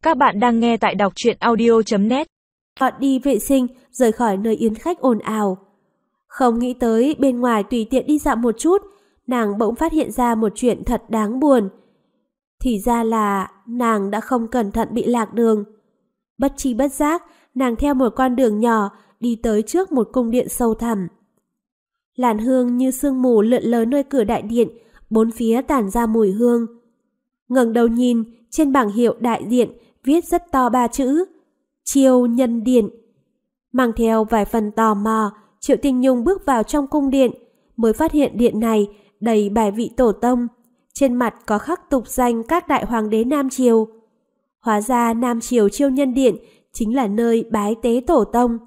Các bạn đang nghe tại đọc truyện audio.net. Họ đi vệ sinh, rời khỏi nơi yến khách ồn ào. Không nghĩ tới bên ngoài tùy tiện đi dạo một chút, nàng bỗng phát hiện ra một chuyện thật đáng buồn. Thì ra là nàng đã không cẩn thận bị lạc đường. Bất tri bất giác, nàng theo một con đường nhỏ đi tới trước một cung điện sâu thẳm. Làn hương như sương mù lượn lờ nơi cửa đại điện, bốn phía tản ra mùi hương. Ngẩng đầu nhìn, trên bảng hiệu đại điện viết rất to 3 chữ: Chiêu Nhân Điện. Mang theo vài phần tò mò, Triệu Tinh Nhung bước vào trong cung điện, mới phát hiện điện này đầy bài vị tổ tông, trên mặt có khắc tục danh các đại hoàng đế Nam Triều. Hóa ra Nam Triều Chiêu Nhân Điện chính là nơi bái tế tổ tông.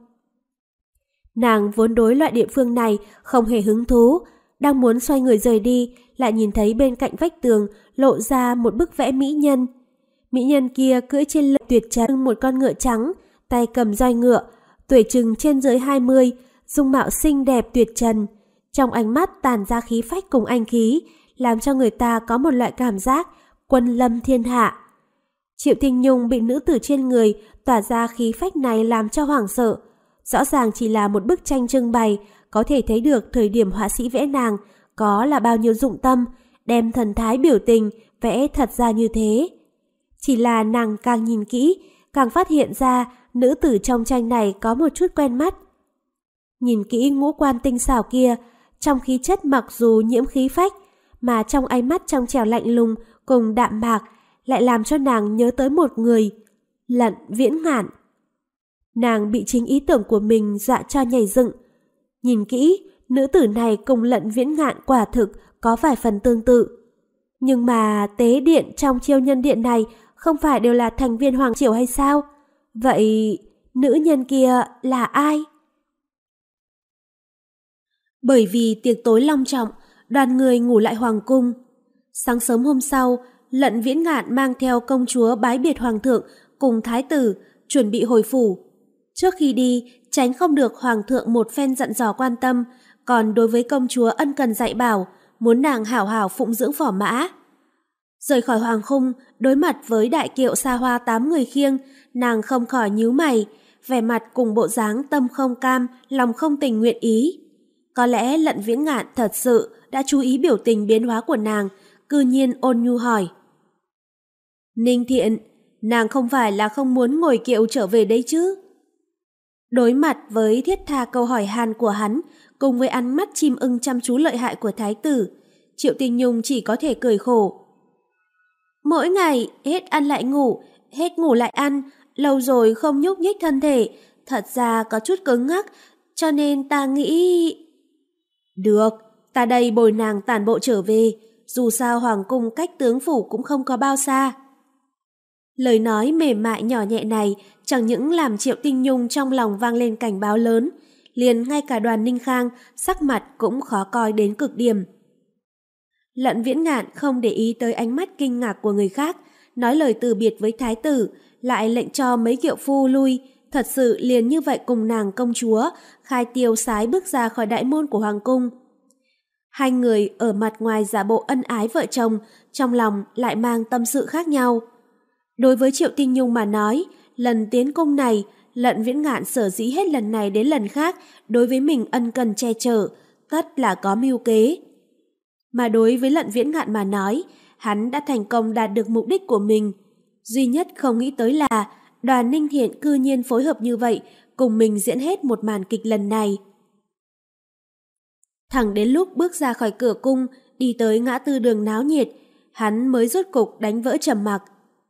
Nàng vốn đối loại địa phương này không hề hứng thú, đang muốn xoay người rời đi, lại nhìn thấy bên cạnh vách tường lộ ra một bức vẽ mỹ nhân. Mỹ nhân kia cưỡi trên lưng tuyệt trần một con ngựa trắng, tay cầm roi ngựa, tuổi chừng trên dưới 20, dung mạo xinh đẹp tuyệt trần. Trong ánh mắt tản ra khí phách cùng anh khí, làm cho người ta có một loại cảm giác quân lâm thiên hạ. Triệu Tinh Nhung bị nữ tử trên người tỏa ra khí phách này làm cho hoảng sợ. Rõ ràng chỉ là một bức tranh trưng bày, có thể thấy được thời điểm họa sĩ vẽ nàng có là bao nhiêu dụng tâm, đem thần thái biểu tình vẽ thật ra như thế. Chỉ là nàng càng nhìn kỹ, càng phát hiện ra nữ tử trong tranh này có một chút quen mắt. Nhìn kỹ ngũ quan tinh xảo kia, trong khí chất mặc dù nhiễm khí phách, mà trong ánh mắt trong trẻo lạnh lùng cùng đạm mạc lại làm cho nàng nhớ tới một người, Lận Viễn Ngạn. Nàng bị chính ý tưởng của mình dọa cho nhảy dựng. Nhìn kỹ, nữ tử này cùng Lận Viễn Ngạn quả thực có vài phần tương tự. Nhưng mà tế điện trong Chiêu Nhân Điện này không phải đều là thành viên hoàng triều hay sao? Vậy nữ nhân kia là ai? Bởi vì tiệc tối long trọng, đoàn người ngủ lại hoàng cung. Sáng sớm hôm sau, Lận Viễn Ngạn mang theo công chúa bái biệt hoàng thượng cùng thái tử chuẩn bị hồi phủ. Trước khi đi, tránh không được hoàng thượng một phen dặn dò quan tâm, còn đối với công chúa ân cần dạy bảo, muốn nàng hảo hảo phụng dưỡng phò mã. Rời khỏi hoàng cung, đối mặt với đại kiệu xa hoa 8 người khiêng, nàng không khỏi nhíu mày, vẻ mặt cùng bộ dáng tâm không cam, lòng không tình nguyện ý. Có lẽ Lận Viễn Ngạn thật sự đã chú ý biểu tình biến hóa của nàng, cư nhiên ôn nhu hỏi: Ninh Thiện, nàng không phải là không muốn ngồi kiệu trở về đấy chứ? Đối mặt với thiết tha câu hỏi hàn của hắn, cùng với ánh mắt chim ưng chăm chú lợi hại của thái tử, Triệu Tinh Nhung chỉ có thể cười khổ. Mỗi ngày hết ăn lại ngủ, hết ngủ lại ăn, lâu rồi không nhúc nhích thân thể, thật ra có chút cứng ngắc, cho nên ta nghĩ... Được, ta đây bồi nàng tản bộ trở về, dù sao hoàng cung cách tướng phủ cũng không có bao xa. Lời nói mềm mại nhỏ nhẹ này chẳng những làm Triệu Tinh Nhung trong lòng vang lên cảnh báo lớn, liền ngay cả Đoàn Ninh Khang sắc mặt cũng khó coi đến cực điểm. Lận Viễn Ngạn không để ý tới ánh mắt kinh ngạc của người khác, nói lời từ biệt với thái tử, lại lệnh cho mấy kiệu phu lui, thật sự liền như vậy cùng nàng công chúa khai tiêu sái bước ra khỏi đại môn của hoàng cung. Hai người ở mặt ngoài giả bộ ân ái vợ chồng, trong lòng lại mang tâm sự khác nhau. Đối với Triệu Tinh Nhung mà nói, lần tiến cung này, Lận Viễn Ngạn sở dĩ hết lần này đến lần khác đối với mình ân cần che chở, tất là có mưu kế. Mà đối với Lận Viễn Ngạn mà nói, hắn đã thành công đạt được mục đích của mình. Duy nhất không nghĩ tới là Đoàn Ninh Thiện cư nhiên phối hợp như vậy, cùng mình diễn hết một màn kịch lần này. Thẳng đến lúc bước ra khỏi cửa cung, đi tới ngã tư đường náo nhiệt, hắn mới rốt cục đánh vỡ trầm mặc.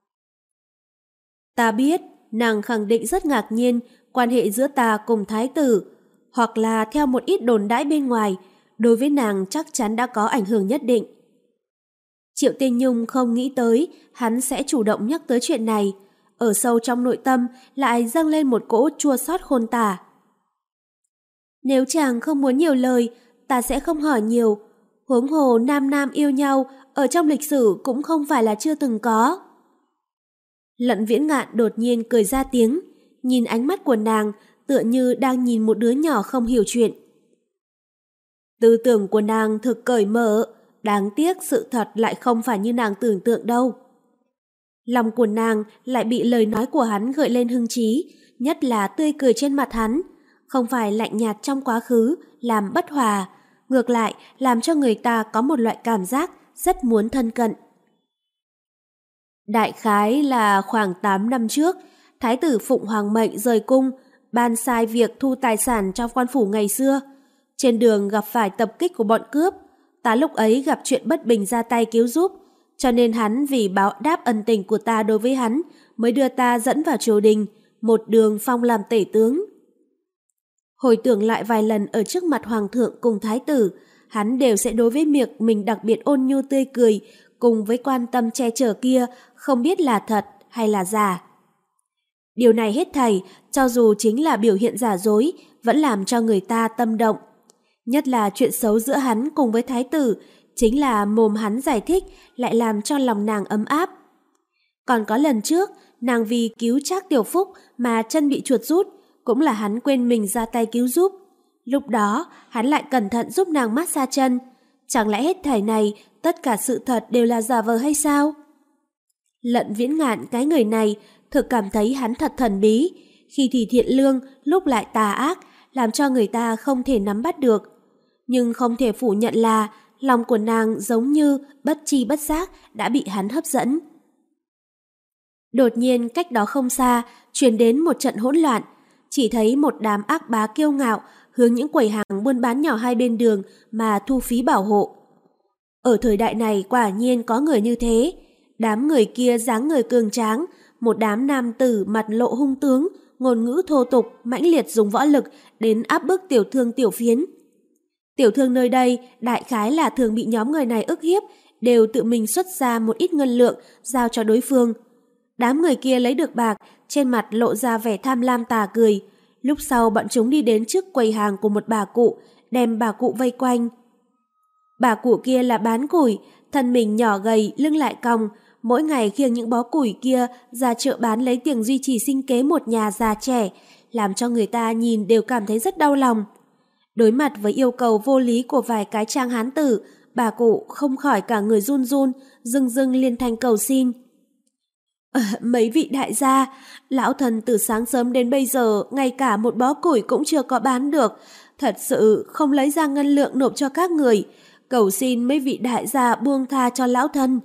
Ta biết, nàng khẳng định rất ngạc nhiên quan hệ giữa ta cùng thái tử, hoặc là theo một ít đồn đãi bên ngoài, đối với nàng chắc chắn đã có ảnh hưởng nhất định. Triệu Tinh Nhung không nghĩ tới hắn sẽ chủ động nhắc tới chuyện này, ở sâu trong nội tâm lại dâng lên một cỗ chua xót khôn tả. Nếu chàng không muốn nhiều lời, ta sẽ không hỏi nhiều. Huống hồ nam nam yêu nhau, ở trong lịch sử cũng không phải là chưa từng có. Lận Viễn Ngạn đột nhiên cười ra tiếng, nhìn ánh mắt của nàng tựa như đang nhìn một đứa nhỏ không hiểu chuyện. Tư tưởng của nàng thực cởi mở, đáng tiếc sự thật lại không phải như nàng tưởng tượng đâu. Lòng của nàng lại bị lời nói của hắn gợi lên hứng chí, nhất là tươi cười trên mặt hắn, không phải lạnh nhạt trong quá khứ, làm bất hòa, ngược lại làm cho người ta có một loại cảm giác rất muốn thân cận. Đại khái là khoảng 8 năm trước, Thái tử Phụng Hoàng mệnh rời cung, ban sai việc thu tài sản cho quan phủ ngày xưa. Trên đường gặp phải tập kích của bọn cướp, ta lúc ấy gặp chuyện bất bình ra tay cứu giúp, cho nên hắn vì báo đáp ân tình của ta đối với hắn mới đưa ta dẫn vào triều đình, một đường phong làm tể tướng. Hồi tưởng lại vài lần ở trước mặt hoàng thượng cùng thái tử, hắn đều sẽ đối với việc mình đặc biệt ôn nhu tươi cười cùng với quan tâm che chở kia không biết là thật hay là giả. Điều này hết thảy, cho dù chính là biểu hiện giả dối, vẫn làm cho người ta tâm động. Nhất là chuyện xấu giữa hắn cùng với thái tử, chính là mồm hắn giải thích lại làm cho lòng nàng ấm áp. Còn có lần trước, nàng vì cứu Trác Tiểu Phúc mà chân bị chuột rút, cũng là hắn quên mình ra tay cứu giúp. Lúc đó, hắn lại cẩn thận giúp nàng massage chân. Chẳng lẽ hết thảy này, tất cả sự thật đều là giả vờ hay sao? Lận Viễn Ngạn cái người này, thực cảm thấy hắn thật thần bí, khi thì thiện lương, lúc lại tà ác, làm cho người ta không thể nắm bắt được. Nhưng không thể phủ nhận là lòng của nàng giống như bất tri bất giác đã bị hắn hấp dẫn. Đột nhiên cách đó không xa, truyền đến một trận hỗn loạn, chỉ thấy một đám ác bá kiêu ngạo hướng những quầy hàng buôn bán nhỏ hai bên đường mà thu phí bảo hộ. Ở thời đại này quả nhiên có người như thế, đám người kia dáng người cường tráng, một đám nam tử mặt lộ hung tướng, ngôn ngữ thô tục, mãnh liệt dùng võ lực đến áp bức tiểu thương tiểu phiến. Tiểu thương nơi đây đại khái là thường bị nhóm người này ức hiếp, đều tự mình xuất ra một ít ngân lượng giao cho đối phương. Đám người kia lấy được bạc, trên mặt lộ ra vẻ tham lam tà cười. Lúc sau bọn chúng đi đến trước quầy hàng của một bà cụ, đem bà cụ vây quanh. Bà cụ kia là bán củi, thân mình nhỏ gầy, lưng lại cong, mỗi ngày khiêng những bó củi kia ra chợ bán lấy tiền duy trì sinh kế một nhà già trẻ, làm cho người ta nhìn đều cảm thấy rất đau lòng. Đối mặt với yêu cầu vô lý của vài cái trang hán tử, bà cụ không khỏi cả người run run, rưng rưng liên thanh cầu xin. Mấy vị đại gia, lão thần từ sáng sớm đến bây giờ ngay cả một bó củi cũng chưa có bán được, thật sự không lấy ra ngân lượng nộp cho các người, cầu xin mấy vị đại gia buông tha cho lão thân.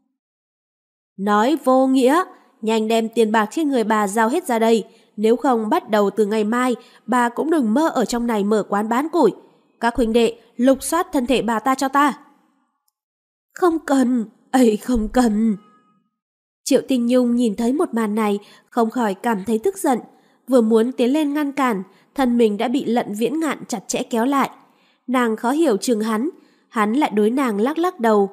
Nói vô nghĩa, nhanh đem tiền bạc trên người bà giao hết ra đây, nếu không bắt đầu từ ngày mai bà cũng đừng mơ ở trong này mở quán bán củi. Các huynh đệ lục soát thân thể bà ta cho ta. Không cần, ấy không cần. Triệu Tinh Nhung nhìn thấy một màn này không khỏi cảm thấy tức giận, vừa muốn tiến lên ngăn cản, thân mình đã bị Lận Viễn Ngạn chặt chẽ kéo lại. Nàng khó hiểu chừng hắn lại đối nàng lắc lắc đầu.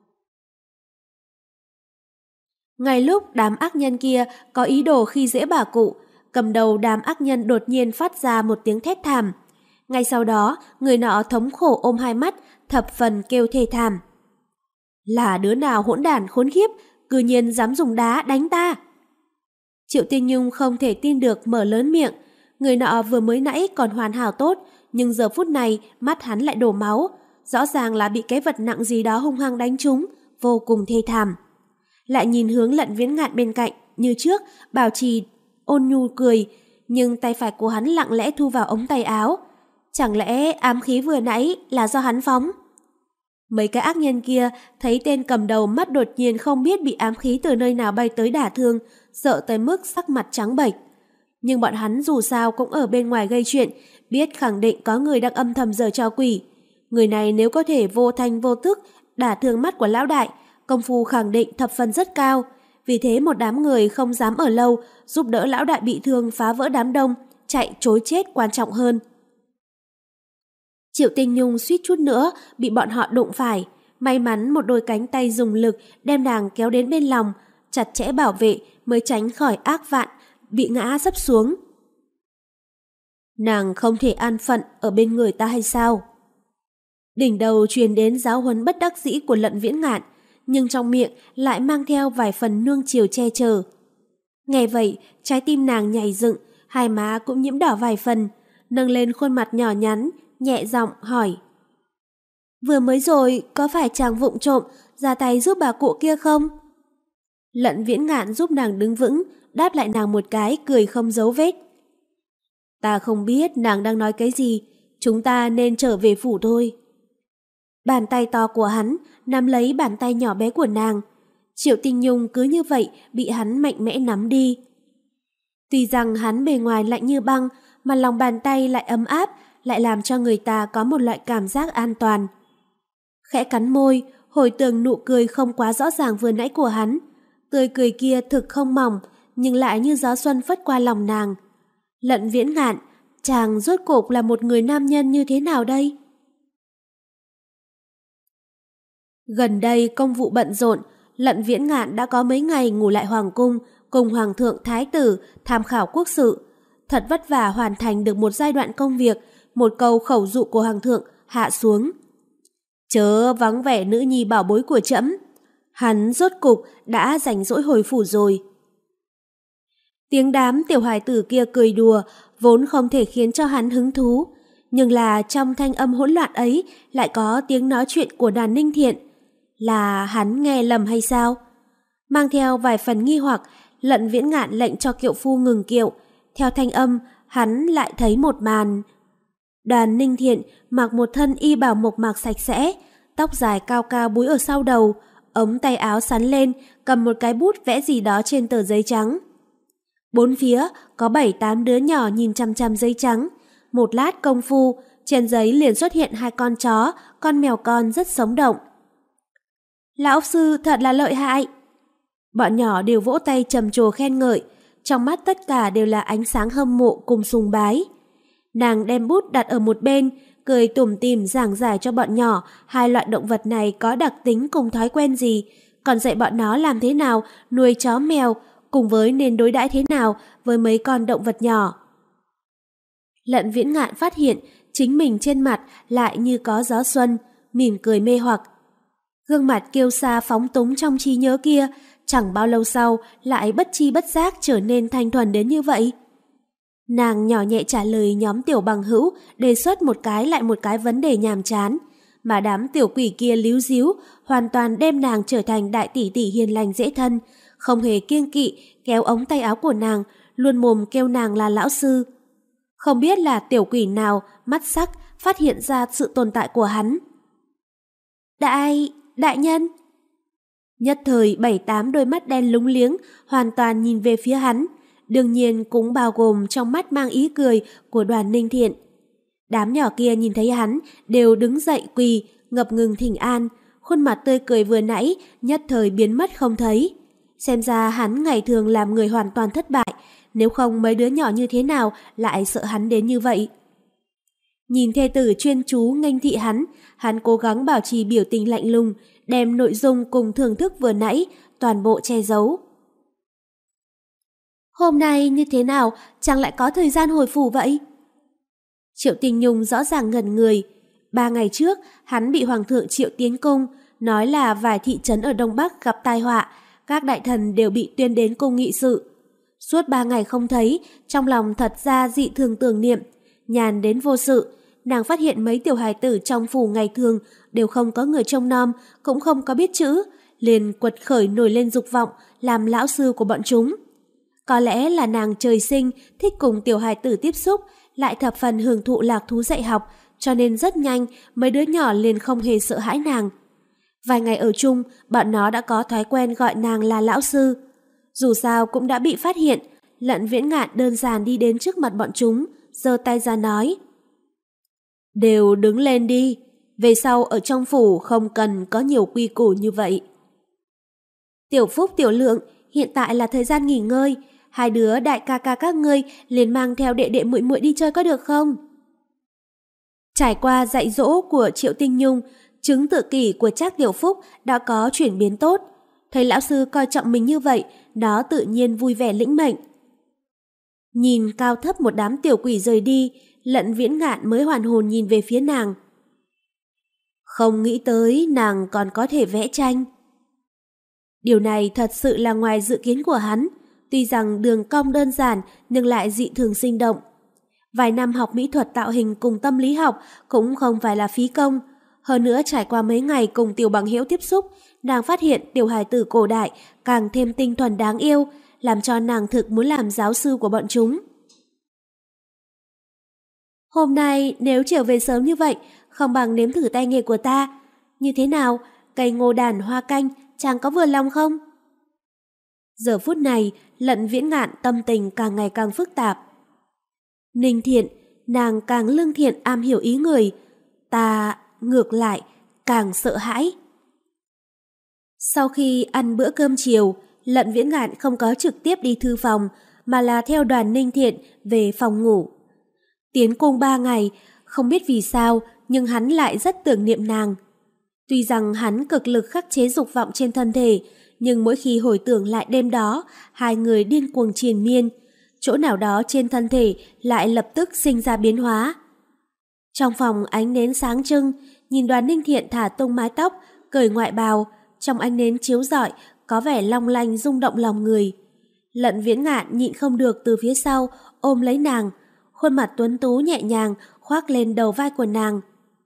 Ngay lúc đám ác nhân kia có ý đồ khi dễ bà cụ, cầm đầu đám ác nhân đột nhiên phát ra một tiếng thét thảm. Ngay sau đó, người nọ thống khổ ôm hai mắt, thập phần kêu thê thảm. Là đứa nào hỗn đản khốn khiếp, cư nhiên dám dùng đá đánh ta. Triệu Tinh Nhung không thể tin được mở lớn miệng. Người nọ vừa mới nãy còn hoàn hảo tốt, nhưng giờ phút này mắt hắn lại đổ máu. Rõ ràng là bị cái vật nặng gì đó hung hăng đánh trúng, vô cùng thê thảm. Lại nhìn hướng Lận Viễn Ngạn bên cạnh, như trước, bảo trì ôn nhu cười, nhưng tay phải của hắn lặng lẽ thu vào ống tay áo. Chẳng lẽ ám khí vừa nãy là do hắn phóng? Mấy cái ác nhân kia thấy tên cầm đầu mắt đột nhiên không biết bị ám khí từ nơi nào bay tới đả thương, sợ tới mức sắc mặt trắng bệch. Nhưng bọn hắn dù sao cũng ở bên ngoài gây chuyện, biết khẳng định có người đang âm thầm giở trò quỷ. Người này nếu có thể vô thanh vô tức đả thương mắt của lão đại, công phu khẳng định thập phần rất cao. Vì thế một đám người không dám ở lâu, giúp đỡ lão đại bị thương phá vỡ đám đông, chạy trối chết quan trọng hơn. Triệu Tinh Nhung suýt chút nữa bị bọn họ đụng phải. May mắn một đôi cánh tay dùng lực đem nàng kéo đến bên lòng, chặt chẽ bảo vệ mới tránh khỏi ác vạn, bị ngã sấp xuống. Nàng không thể an phận ở bên người ta hay sao? Đỉnh đầu truyền đến giáo huấn bất đắc dĩ của Lận Viễn Ngạn, nhưng trong miệng lại mang theo vài phần nuông chiều che chở. Nghe vậy, trái tim nàng nhảy dựng, hai má cũng nhiễm đỏ vài phần, nâng lên khuôn mặt nhỏ nhắn, nhẹ giọng hỏi. Vừa mới rồi có phải chàng vụng trộm ra tay giúp bà cụ kia không? Lận Viễn Ngạn giúp nàng đứng vững, đáp lại nàng một cái cười không giấu vết. Ta không biết nàng đang nói cái gì, chúng ta nên trở về phủ thôi. Bàn tay to của hắn nắm lấy bàn tay nhỏ bé của nàng. Triệu Tinh Nhung cứ như vậy bị hắn mạnh mẽ nắm đi. Tuy rằng hắn bề ngoài lạnh như băng, mà lòng bàn tay lại ấm áp, lại làm cho người ta có một loại cảm giác an toàn. Khẽ cắn môi, hồi tưởng nụ cười không quá rõ ràng vừa nãy của hắn. Tươi cười kia thực không mỏng, nhưng lại như gió xuân phất qua lòng nàng. Lận Viễn Ngạn, chàng rốt cuộc là một người nam nhân như thế nào đây? Gần đây công vụ bận rộn, Lận Viễn Ngạn đã có mấy ngày ngủ lại hoàng cung cùng hoàng thượng thái tử tham khảo quốc sự. Thật vất vả hoàn thành được một giai đoạn công việc, một câu khẩu dụ của hoàng thượng hạ xuống. Chớ vắng vẻ nữ nhi bảo bối của trẫm. Hắn rốt cục đã rảnh rỗi hồi phủ rồi. Tiếng đám tiểu hài tử kia cười đùa vốn không thể khiến cho hắn hứng thú, nhưng là trong thanh âm hỗn loạn ấy lại có tiếng nói chuyện của Đàn Ninh Thiện. Là hắn nghe lầm hay sao? Mang theo vài phần nghi hoặc, Lận Viễn Ngạn lệnh cho kiệu phu ngừng kiệu. Theo thanh âm, hắn lại thấy một màn. Đoàn Ninh Thiện mặc một thân y bào mộc mạc sạch sẽ, tóc dài cao cao búi ở sau đầu, ống tay áo sắn lên, cầm một cái bút vẽ gì đó trên tờ giấy trắng. Bốn phía có 7-8 đứa nhỏ nhìn chằm chằm giấy trắng. Một lát công phu, trên giấy liền xuất hiện 2 con chó, con mèo con rất sống động. Lão sư thật là lợi hại. Bọn nhỏ đều vỗ tay trầm trồ khen ngợi, trong mắt tất cả đều là ánh sáng hâm mộ cùng sùng bái. Nàng đem bút đặt ở một bên, cười tủm tỉm giảng giải cho bọn nhỏ 2 loại động vật này có đặc tính cùng thói quen gì, còn dạy bọn nó làm thế nào nuôi chó mèo, cùng với nên đối đãi thế nào với mấy con động vật nhỏ. Lận Viễn Ngạn phát hiện chính mình trên mặt lại như có gió xuân, mỉm cười mê hoặc. Gương mặt kiêu sa phóng túng trong trí nhớ kia, chẳng bao lâu sau lại bất chi bất giác trở nên thanh thuần đến như vậy. Nàng nhỏ nhẹ trả lời nhóm tiểu bằng hữu, đề xuất một cái lại một cái vấn đề nhàm chán, mà đám tiểu quỷ kia líu díu, hoàn toàn đem nàng trở thành đại tỷ tỷ hiền lành dễ thân, không hề kiêng kỵ kéo ống tay áo của nàng, luôn mồm kêu nàng là lão sư. Không biết là tiểu quỷ nào mắt sắc phát hiện ra sự tồn tại của hắn. Đại nhân. Nhất thời 7-8 đôi mắt đen lúng liếng hoàn toàn nhìn về phía hắn, đương nhiên cũng bao gồm trong mắt mang ý cười của Đoàn Ninh Thiện. Đám nhỏ kia nhìn thấy hắn đều đứng dậy quỳ, ngập ngừng thỉnh an, khuôn mặt tươi cười vừa nãy nhất thời biến mất không thấy. Xem ra hắn ngày thường làm người hoàn toàn thất bại, nếu không mấy đứa nhỏ như thế nào lại sợ hắn đến như vậy. Nhìn thê tử chuyên chú nghênh thị hắn cố gắng bảo trì biểu tình lạnh lùng, đem nội dung cùng thưởng thức vừa nãy toàn bộ che giấu. Hôm nay như thế nào, chẳng lại có thời gian hồi phủ vậy? Triệu Tinh Nhung rõ ràng ngẩn người. 3 ngày trước, hắn bị Hoàng thượng triệu tiến cung, nói là vài thị trấn ở Đông Bắc gặp tai họa, các đại thần đều bị tuyên đến cung nghị sự. Suốt 3 ngày không thấy, trong lòng thật ra dị thường tưởng niệm, nhàn đến vô sự. Nàng phát hiện mấy tiểu hài tử trong phủ ngày thường đều không có người trông nom, cũng không có biết chữ, liền quật khởi nổi lên dục vọng làm lão sư của bọn chúng. Có lẽ là nàng trời sinh thích cùng tiểu hài tử tiếp xúc, lại thập phần hưởng thụ lạc thú dạy học, cho nên rất nhanh mấy đứa nhỏ liền không hề sợ hãi nàng. Vài ngày ở chung, bọn nó đã có thói quen gọi nàng là lão sư. Dù sao cũng đã bị phát hiện, Lận Viễn Ngạn đơn giản đi đến trước mặt bọn chúng, giơ tay ra nói: Đều đứng lên đi, về sau ở trong phủ không cần có nhiều quy củ như vậy. Tiểu Phúc, Tiểu Lượng, hiện tại là thời gian nghỉ ngơi, 2 đứa đại ca ca các ngươi liền mang theo đệ đệ muội muội đi chơi có được không? Trải qua dạy dỗ của Triệu Tinh Nhung, chứng tự kỷ của Trác Tiểu Phúc đã có chuyển biến tốt. Thấy lão sư coi trọng mình như vậy, nó tự nhiên vui vẻ lĩnh mệnh. Nhìn cao thấp một đám tiểu quỷ rời đi, Lận Viễn Ngạn mới hoàn hồn nhìn về phía nàng. Không nghĩ tới nàng còn có thể vẽ tranh. Điều này thật sự là ngoài dự kiến của hắn, tuy rằng đường cong đơn giản nhưng lại dị thường sinh động. Vài năm học mỹ thuật tạo hình cùng tâm lý học cũng không phải là phí công, Hơn nữa trải qua mấy ngày cùng Tiểu Bằng Hữu tiếp xúc, nàng phát hiện tiểu hài tử cổ đại càng thêm tinh thuần đáng yêu, làm cho nàng thực muốn làm giáo sư của bọn chúng. Hôm nay nếu trở về sớm như vậy, không bằng nếm thử tay nghề của ta. Như thế nào, cây ngô đàn hoa canh, chàng có vừa lòng không? Giờ phút này, Lận Viễn Ngạn tâm tình càng ngày càng phức tạp. Ninh Thiện, nàng càng lương thiện am hiểu ý người, ta ngược lại càng sợ hãi. Sau khi ăn bữa cơm chiều, Lận Viễn Ngạn không có trực tiếp đi thư phòng, mà là theo đoàn Ninh Thiện về phòng ngủ. Tiến cung 3 ngày, không biết vì sao, nhưng hắn lại rất tưởng niệm nàng. Tuy rằng hắn cực lực khắc chế dục vọng trên thân thể, nhưng mỗi khi hồi tưởng lại đêm đó, hai người điên cuồng triền miên, chỗ nào đó trên thân thể lại lập tức sinh ra biến hóa. Trong phòng ánh nến sáng trưng, nhìn đoàn Ninh Thiện thả tung mái tóc, cởi ngoại bào, trong ánh nến chiếu rọi có vẻ long lanh rung động lòng người. Lận Viễn Ngạn nhịn không được từ phía sau ôm lấy nàng, khuôn mặt tuấn tú nhẹ nhàng khoác lên đầu vai của nàng.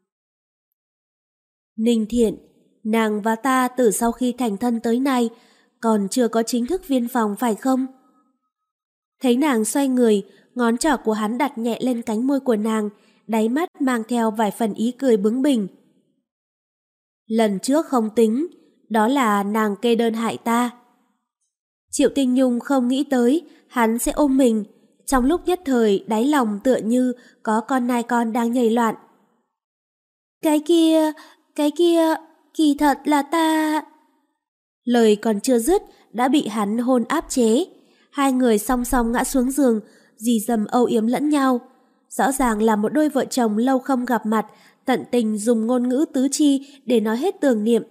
Ninh Thiện, nàng và ta từ sau khi thành thân tới nay còn chưa có chính thức viên phòng phải không? Thấy nàng xoay người, ngón trỏ của hắn đặt nhẹ lên cánh môi của nàng, đáy mắt mang theo vài phần ý cười bướng bỉnh. Lần trước không tính, đó là nàng kê đơn hại ta. Triệu Tinh Nhung không nghĩ tới hắn sẽ ôm mình, trong lúc nhất thời đáy lòng tựa như có con nai con đang nhảy loạn. Cái kia, kỳ thật là ta... Lời còn chưa dứt đã bị hắn hôn áp chế. Hai người song song ngã xuống giường, rì rầm âu yếm lẫn nhau. Rõ ràng là một đôi vợ chồng lâu không gặp mặt, tận tình dùng ngôn ngữ tứ chi để nói hết tưởng niệm.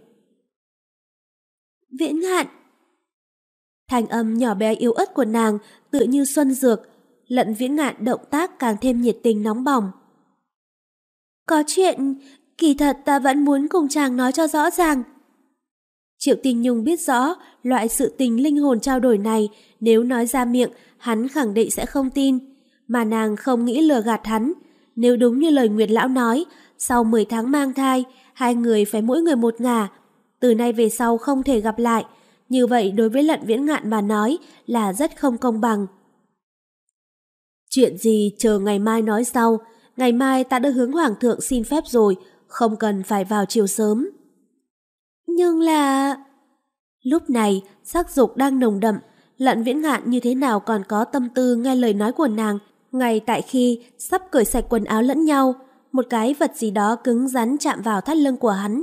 Viễn Ngạn. Thanh âm nhỏ bé yếu ớt của nàng tựa như xuân dược. Lận Viễn Ngạn động tác càng thêm nhiệt tình nóng bỏng. Có chuyện, kỳ thật ta vẫn muốn cùng chàng nói cho rõ ràng. Triệu Tinh Nhung biết rõ loại sự tình linh hồn trao đổi này nếu nói ra miệng hắn khẳng định sẽ không tin, mà nàng không nghĩ lừa gạt hắn. Nếu đúng như lời Nguyệt Lão nói, sau 10 tháng mang thai, hai người phải mỗi người một ngả, từ nay về sau không thể gặp lại. Như vậy đối với Lận Viễn Ngạn mà nói là rất không công bằng. Chuyện gì chờ ngày mai nói sau, ngày mai ta đã hướng Hoàng thượng xin phép rồi, không cần phải vào chiều sớm. Nhưng là... Lúc này, sắc dục đang nồng đậm, Lận Viễn Ngạn như thế nào còn có tâm tư nghe lời nói của nàng, ngay tại khi sắp cởi sạch quần áo lẫn nhau, một cái vật gì đó cứng rắn chạm vào thắt lưng của hắn.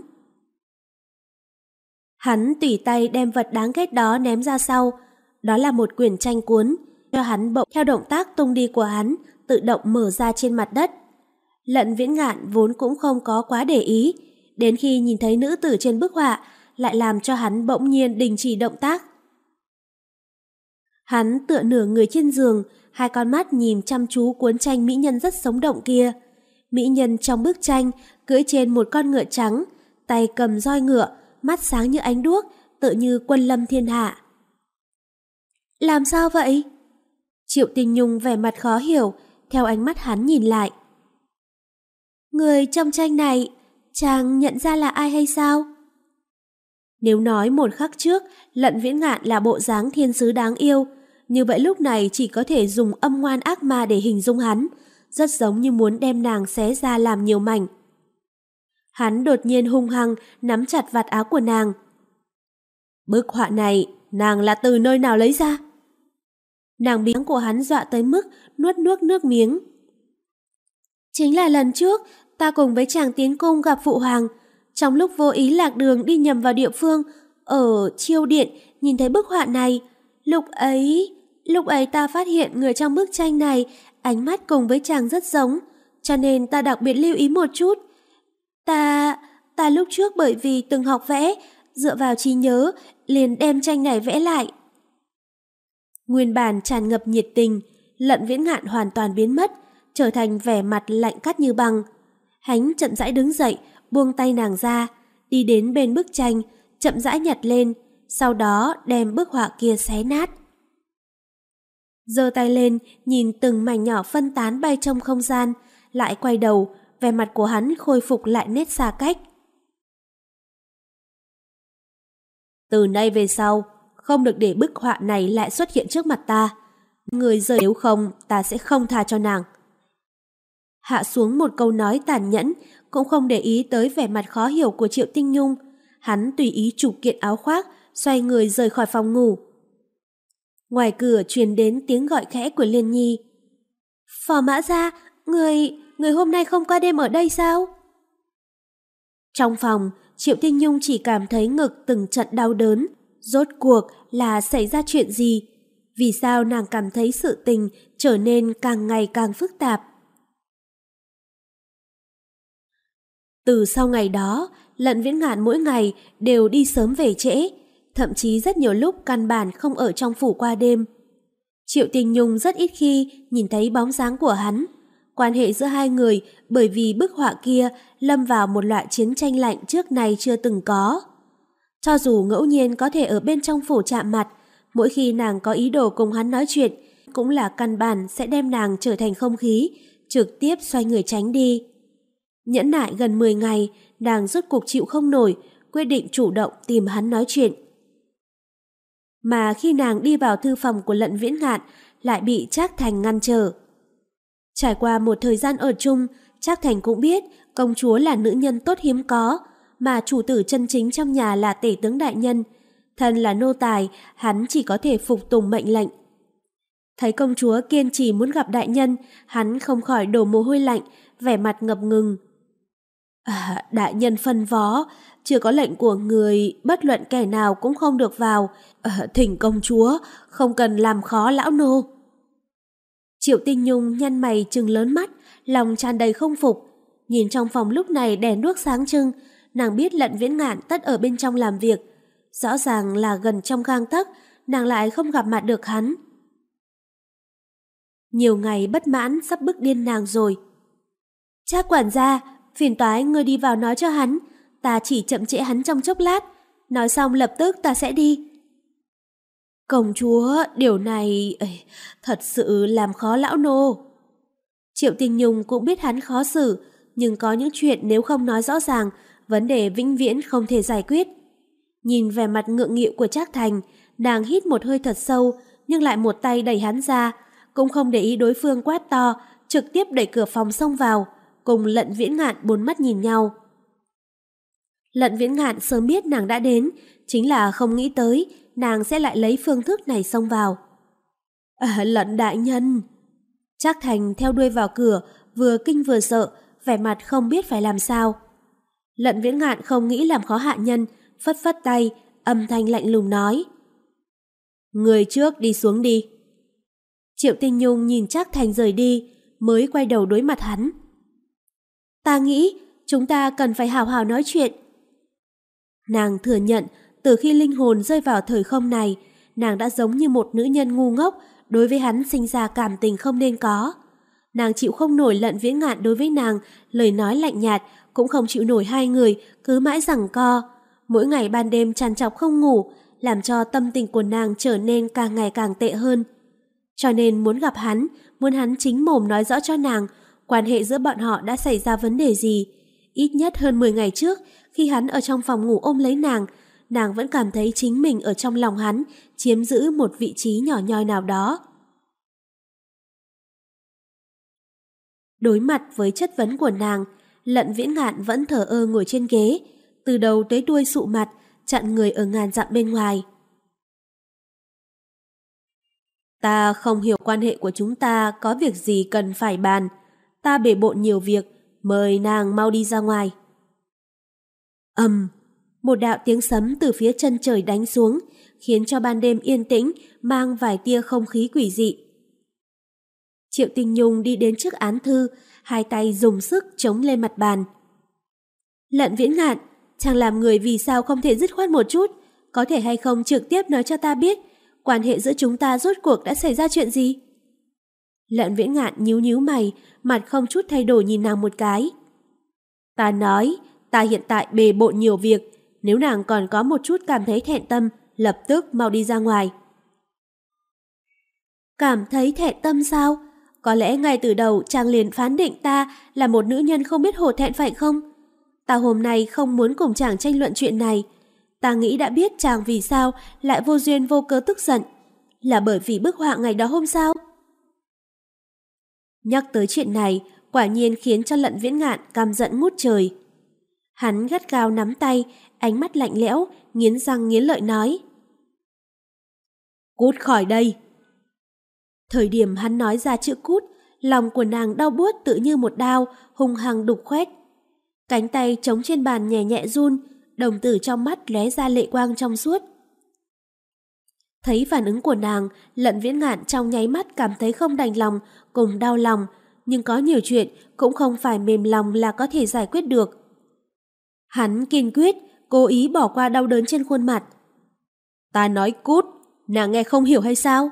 Hắn tùy tay đem vật đáng ghét đó ném ra sau, đó là một quyển tranh cuốn, cho hắn bỗng theo động tác tung đi của hắn, tự động mở ra trên mặt đất. Lận Viễn Ngạn vốn cũng không có quá để ý, đến khi nhìn thấy nữ tử trên bức họa, lại làm cho hắn bỗng nhiên đình chỉ động tác. Hắn tựa nửa người trên giường, hai con mắt nhìn chăm chú cuốn tranh mỹ nhân rất sống động kia. Mỹ nhân trong bức tranh cưỡi trên một con ngựa trắng, tay cầm roi ngựa, mắt sáng như ánh đuốc, tựa như quân lâm thiên hạ. Làm sao vậy? Triệu Tinh Nhung vẻ mặt khó hiểu, theo ánh mắt hắn nhìn lại. Người trong tranh này, chàng nhận ra là ai hay sao? Nếu nói một khắc trước, Lận Viễn Ngạn là bộ dáng thiên sứ đáng yêu, như vậy lúc này chỉ có thể dùng âm ngoan ác ma để hình dung hắn, rất giống như muốn đem nàng xé ra làm nhiều mảnh. Hắn đột nhiên hung hăng nắm chặt vạt áo của nàng. Bức họa này, nàng là từ nơi nào lấy ra? Nàng bị của hắn dọa tới mức nuốt nước miếng. Chính là lần trước, ta cùng với chàng tiến cung gặp phụ hoàng, trong lúc vô ý lạc đường đi nhầm vào địa phương, ở Chiêu Điện nhìn thấy bức họa này. Lúc ấy ta phát hiện người trong bức tranh này ánh mắt cùng với chàng rất giống, cho nên ta đặc biệt lưu ý một chút. Ta lúc trước bởi vì từng học vẽ, dựa vào trí nhớ, liền đem tranh này vẽ lại. Nguyên bản tràn ngập nhiệt tình, Lận Viễn Ngạn hoàn toàn biến mất, trở thành vẻ mặt lạnh cắt như băng. Hắn chậm rãi đứng dậy, buông tay nàng ra, đi đến bên bức tranh, chậm rãi nhặt lên, sau đó đem bức họa kia xé nát. Giơ tay lên, nhìn từng mảnh nhỏ phân tán bay trong không gian, lại quay đầu, vẻ mặt của hắn khôi phục lại nét xa cách. Từ nay về sau, không được để bức họa này lại xuất hiện trước mặt ta. Người rời, nếu không, ta sẽ không tha cho nàng. Hạ xuống một câu nói tàn nhẫn, cũng không để ý tới vẻ mặt khó hiểu của Triệu Tinh Nhung. Hắn tùy ý chụp kiện áo khoác, xoay người rời khỏi phòng ngủ. Ngoài cửa truyền đến tiếng gọi khẽ của Liên Nhi. Phò Mã Gia, người hôm nay không qua đêm ở đây sao? Trong phòng, Triệu Tinh Nhung chỉ cảm thấy ngực từng trận đau đớn. Rốt cuộc là xảy ra chuyện gì? Vì sao nàng cảm thấy sự tình trở nên càng ngày càng phức tạp? Từ sau ngày đó, Lận Viễn Ngạn mỗi ngày đều đi sớm về trễ, thậm chí rất nhiều lúc căn bản không ở trong phủ qua đêm. Triệu Tinh Nhung rất ít khi nhìn thấy bóng dáng của hắn. Quan hệ giữa hai người bởi vì bức họa kia lâm vào một loại chiến tranh lạnh trước nay chưa từng có. Cho dù ngẫu nhiên có thể ở bên trong phủ chạm mặt, mỗi khi nàng có ý đồ cùng hắn nói chuyện, cũng là căn bản sẽ đem nàng trở thành không khí, trực tiếp xoay người tránh đi. Nhẫn nại gần 10 ngày, nàng rốt cuộc chịu không nổi, quyết định chủ động tìm hắn nói chuyện. Mà khi nàng đi vào thư phòng của Lận Viễn Ngạn, lại bị Trác Thành ngăn trở. Trải qua một thời gian ở chung, Trác Thành cũng biết công chúa là nữ nhân tốt hiếm có, mà chủ tử chân chính trong nhà là tể tướng đại nhân. Thân là nô tài, hắn chỉ có thể phục tùng mệnh lệnh. Thấy công chúa kiên trì muốn gặp đại nhân, hắn không khỏi đổ mồ hôi lạnh, vẻ mặt ngập ngừng. Đại nhân phân phó, chưa có lệnh của người, bất luận kẻ nào cũng không được vào. Thỉnh công chúa, không cần làm khó lão nô. Triệu Tinh Nhung nhăn mày trừng lớn mắt, lòng tràn đầy không phục. Nhìn trong phòng lúc này đèn đuốc sáng trưng, nàng biết Lận Viễn Ngạn tất ở bên trong làm việc. Rõ ràng là gần trong gang tấc, nàng lại không gặp mặt được hắn. Nhiều ngày bất mãn sắp bức điên nàng rồi. Trác quản gia, phiền toái ngươi đi vào nói cho hắn, ta chỉ chậm trễ hắn trong chốc lát, nói xong lập tức ta sẽ đi. Công chúa, điều này thật sự làm khó lão nô. Triệu Tinh Nhung cũng biết hắn khó xử, nhưng có những chuyện nếu không nói rõ ràng, vấn đề vĩnh viễn không thể giải quyết. Nhìn vẻ mặt ngượng nghịu của Trác Thành, nàng hít một hơi thật sâu, nhưng lại một tay đẩy hắn ra, cũng không để ý đối phương quát to, trực tiếp đẩy cửa phòng xông vào, cùng Lận Viễn Ngạn bốn mắt nhìn nhau. Lận Viễn Ngạn sớm biết nàng đã đến, chính là không nghĩ tới nàng sẽ lại lấy phương thức này xông vào. Lận đại nhân. Trác Thành theo đuôi vào cửa, vừa kinh vừa sợ, vẻ mặt không biết phải làm sao. Lận Viễn Ngạn không nghĩ làm khó hạ nhân, phất phất tay, âm thanh lạnh lùng nói. Người trước đi xuống đi. Triệu Tinh Nhung nhìn Trác Thành rời đi, mới quay đầu đối mặt hắn. Ta nghĩ chúng ta cần phải hào hào nói chuyện. Nàng thừa nhận, từ khi linh hồn rơi vào thời không này, nàng đã giống như một nữ nhân ngu ngốc, đối với hắn sinh ra cảm tình không nên có. Nàng chịu không nổi Lận Viễn Ngạn đối với nàng, lời nói lạnh nhạt, cũng không chịu nổi hai người cứ mãi giằng co. Mỗi ngày ban đêm trằn trọc không ngủ, làm cho tâm tình của nàng trở nên càng ngày càng tệ hơn. Cho nên muốn gặp hắn, muốn hắn chính mồm nói rõ cho nàng, quan hệ giữa bọn họ đã xảy ra vấn đề gì. Ít nhất hơn 10 ngày trước, khi hắn ở trong phòng ngủ ôm lấy nàng vẫn cảm thấy chính mình ở trong lòng hắn, chiếm giữ một vị trí nhỏ nhoi nào đó. Đối mặt với chất vấn của nàng, Lận Viễn Ngạn vẫn thờ ơ ngồi trên ghế, từ đầu tới đuôi sụ mặt, chặn người ở ngàn dặm bên ngoài. Ta không hiểu quan hệ của chúng ta có việc gì cần phải bàn. Ta bể bộn nhiều việc, mời nàng mau đi ra ngoài. Một đạo tiếng sấm từ phía chân trời đánh xuống, khiến cho ban đêm yên tĩnh, mang vài tia không khí quỷ dị. Triệu Tinh Nhung đi đến trước án thư, hai tay dùng sức chống lên mặt bàn. Lận Viễn Ngạn, chàng làm người vì sao không thể dứt khoát một chút, có thể hay không trực tiếp nói cho ta biết, quan hệ giữa chúng ta rốt cuộc đã xảy ra chuyện gì? Lận Viễn Ngạn nhíu nhíu mày, mặt không chút thay đổi nhìn nàng một cái. Ta nói, ta hiện tại bề bộn nhiều việc, nếu nàng còn có một chút cảm thấy thẹn tâm, lập tức mau đi ra ngoài. Cảm thấy thẹn tâm sao? Có lẽ ngay từ đầu chàng liền phán định ta là một nữ nhân không biết hổ thẹn phải không? Ta hôm nay không muốn cùng chàng tranh luận chuyện này. Ta nghĩ đã biết chàng vì sao lại vô duyên vô cớ tức giận. Là bởi vì bức họa ngày đó hôm sao? Nhắc tới chuyện này, quả nhiên khiến cho Lận Viễn Ngạn căm giận ngút trời. Hắn gắt gao nắm tay, ánh mắt lạnh lẽo, nghiến răng nghiến lợi nói. Cút khỏi đây! Thời điểm hắn nói ra chữ cút, lòng của nàng đau buốt tự như một đao, hung hăng đục khoét. Cánh tay chống trên bàn nhẹ nhẹ run, đồng tử trong mắt lóe ra lệ quang trong suốt. Thấy phản ứng của nàng, Lận Viễn Ngạn trong nháy mắt cảm thấy không đành lòng, cùng đau lòng, nhưng có nhiều chuyện cũng không phải mềm lòng là có thể giải quyết được. Hắn kiên quyết, cố ý bỏ qua đau đớn trên khuôn mặt. Ta nói cút, nàng nghe không hiểu hay sao?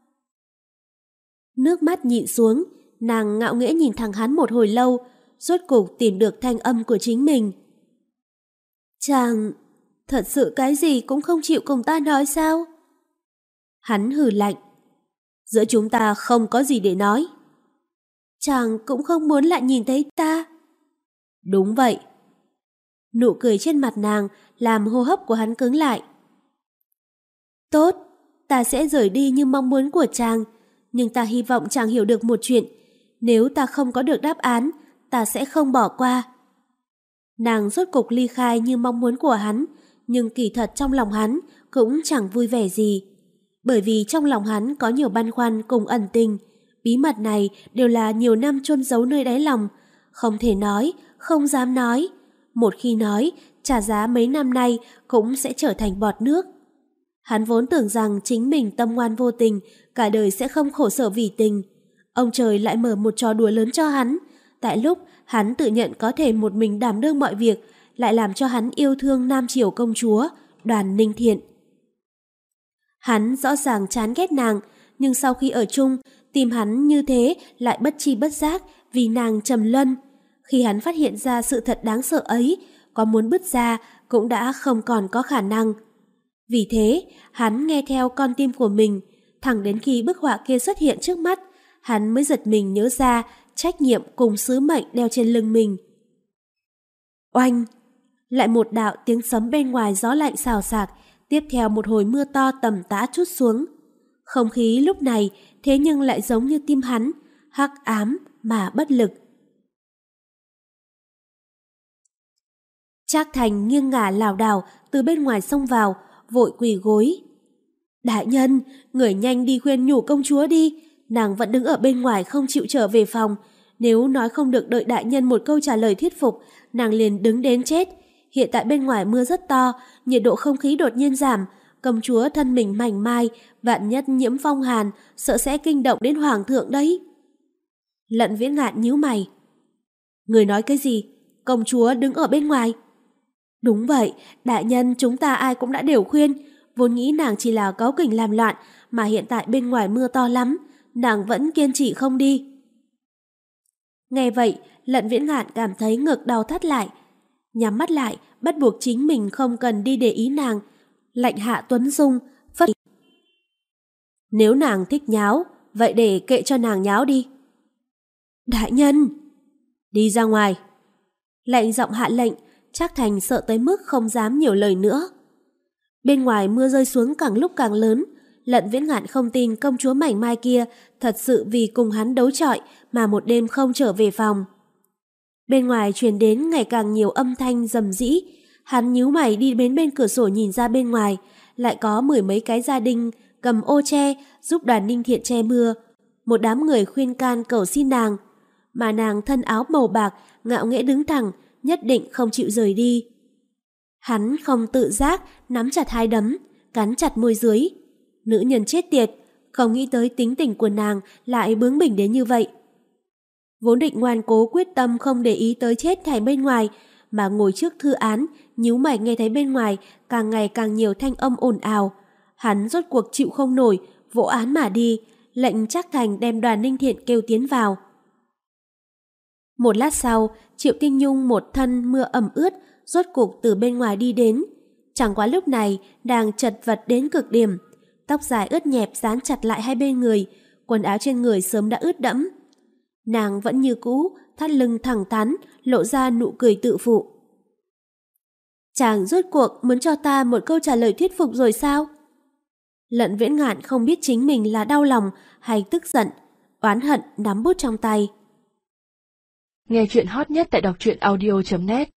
Nước mắt nhịn xuống, nàng ngạo nghễ nhìn thẳng hắn một hồi lâu, rốt cục tìm được thanh âm của chính mình. Chàng, thật sự cái gì cũng không chịu cùng ta nói sao? Hắn hừ lạnh. Giữa chúng ta không có gì để nói. Chàng cũng không muốn lại nhìn thấy ta. Đúng vậy. Nụ cười trên mặt nàng làm hô hấp của hắn cứng lại. Tốt, ta sẽ rời đi như mong muốn của chàng, nhưng ta hy vọng chàng hiểu được một chuyện. Nếu ta không có được đáp án, ta sẽ không bỏ qua. Nàng rốt cục ly khai như mong muốn của hắn, nhưng kỳ thật trong lòng hắn cũng chẳng vui vẻ gì. Bởi vì trong lòng hắn có nhiều băn khoăn cùng ẩn tình, bí mật này đều là nhiều năm chôn giấu nơi đáy lòng, không thể nói, không dám nói. Một khi nói, trả giá mấy năm nay cũng sẽ trở thành bọt nước. Hắn vốn tưởng rằng chính mình tâm ngoan vô tình, cả đời sẽ không khổ sở vì tình. Ông trời lại mở một trò đùa lớn cho hắn. Tại lúc hắn tự nhận có thể một mình đảm đương mọi việc, lại làm cho hắn yêu thương Nam Triều công chúa, Đoàn Ninh Thiện. Hắn rõ ràng chán ghét nàng, nhưng sau khi ở chung, tìm hắn như thế lại bất tri bất giác vì nàng trầm luân. Khi hắn phát hiện ra sự thật đáng sợ ấy, có muốn bứt ra cũng đã không còn có khả năng. Vì thế, hắn nghe theo con tim của mình, thẳng đến khi bức họa kia xuất hiện trước mắt, hắn mới giật mình nhớ ra trách nhiệm cùng sứ mệnh đeo trên lưng mình. Oanh! Lại một đạo tiếng sấm bên ngoài gió lạnh xào xạc, tiếp theo một hồi mưa to tầm tã trút xuống. Không khí lúc này thế nhưng lại giống như tim hắn, hắc ám mà bất lực. Trác Thành nghiêng ngả lảo đảo từ bên ngoài xông vào, vội quỳ gối. Đại nhân, người nhanh đi khuyên nhủ công chúa đi, nàng vẫn đứng ở bên ngoài không chịu trở về phòng. Nếu nói không được đợi đại nhân một câu trả lời thuyết phục, nàng liền đứng đến chết. Hiện tại bên ngoài mưa rất to, nhiệt độ không khí đột nhiên giảm, công chúa thân mình mảnh mai, vạn nhất nhiễm phong hàn, sợ sẽ kinh động đến hoàng thượng đấy. Lận Viễn Ngạn nhíu mày. Người nói cái gì? Công chúa đứng ở bên ngoài? Đúng vậy, đại nhân chúng ta ai cũng đã đều khuyên, vốn nghĩ nàng chỉ là cáu kỉnh làm loạn, mà hiện tại bên ngoài mưa to lắm, nàng vẫn kiên trì không đi. Nghe vậy, Lận Viễn Ngạn cảm thấy ngực đau thắt lại. Nhắm mắt lại, bắt buộc chính mình không cần đi để ý nàng. Lạnh hạ Tuấn Dung, phất. Nếu nàng thích nháo, vậy để kệ cho nàng nháo đi. Đại nhân! Đi ra ngoài. Lạnh giọng hạ lệnh, Trác Thành sợ tới mức không dám nhiều lời nữa. Bên ngoài mưa rơi xuống càng lúc càng lớn, Lận Viễn Ngạn không tin công chúa mảnh mai kia thật sự vì cùng hắn đấu chọi mà một đêm không trở về phòng. Bên ngoài truyền đến ngày càng nhiều âm thanh rầm rĩ, hắn nhíu mày đi đến bên cửa sổ nhìn ra bên ngoài, lại có mười mấy cái gia đình cầm ô che giúp Đoàn Ninh Thiện che mưa. Một đám người khuyên can cầu xin nàng, mà nàng thân áo màu bạc ngạo nghễ đứng thẳng, nhất định không chịu rời đi. Hắn không tự giác nắm chặt hai đấm, cắn chặt môi dưới. Nữ nhân chết tiệt, không nghĩ tới tính tình của nàng lại bướng bỉnh đến như vậy. Vốn định ngoan cố quyết tâm không để ý tới chết thảy bên ngoài, mà ngồi trước thư án, nhíu mày nghe thấy bên ngoài càng ngày càng nhiều thanh âm ồn ào. Hắn rốt cuộc chịu không nổi, vỗ án mà đi, lệnh Trác Thành đem Đoàn Ninh Thiện kêu tiến vào. Một lát sau, Triệu Kinh Nhung một thân mưa ẩm ướt, rốt cuộc từ bên ngoài đi đến. Chẳng quá lúc này, nàng chật vật đến cực điểm, tóc dài ướt nhẹp dán chặt lại hai bên người, quần áo trên người sớm đã ướt đẫm. Nàng vẫn như cũ, thắt lưng thẳng thắn, lộ ra nụ cười tự phụ. Chàng rốt cuộc muốn cho ta một câu trả lời thuyết phục rồi sao? Lận Viễn Ngạn không biết chính mình là đau lòng hay tức giận, oán hận nắm bút trong tay. Nghe chuyện hot nhất tại đọc truyện audio.net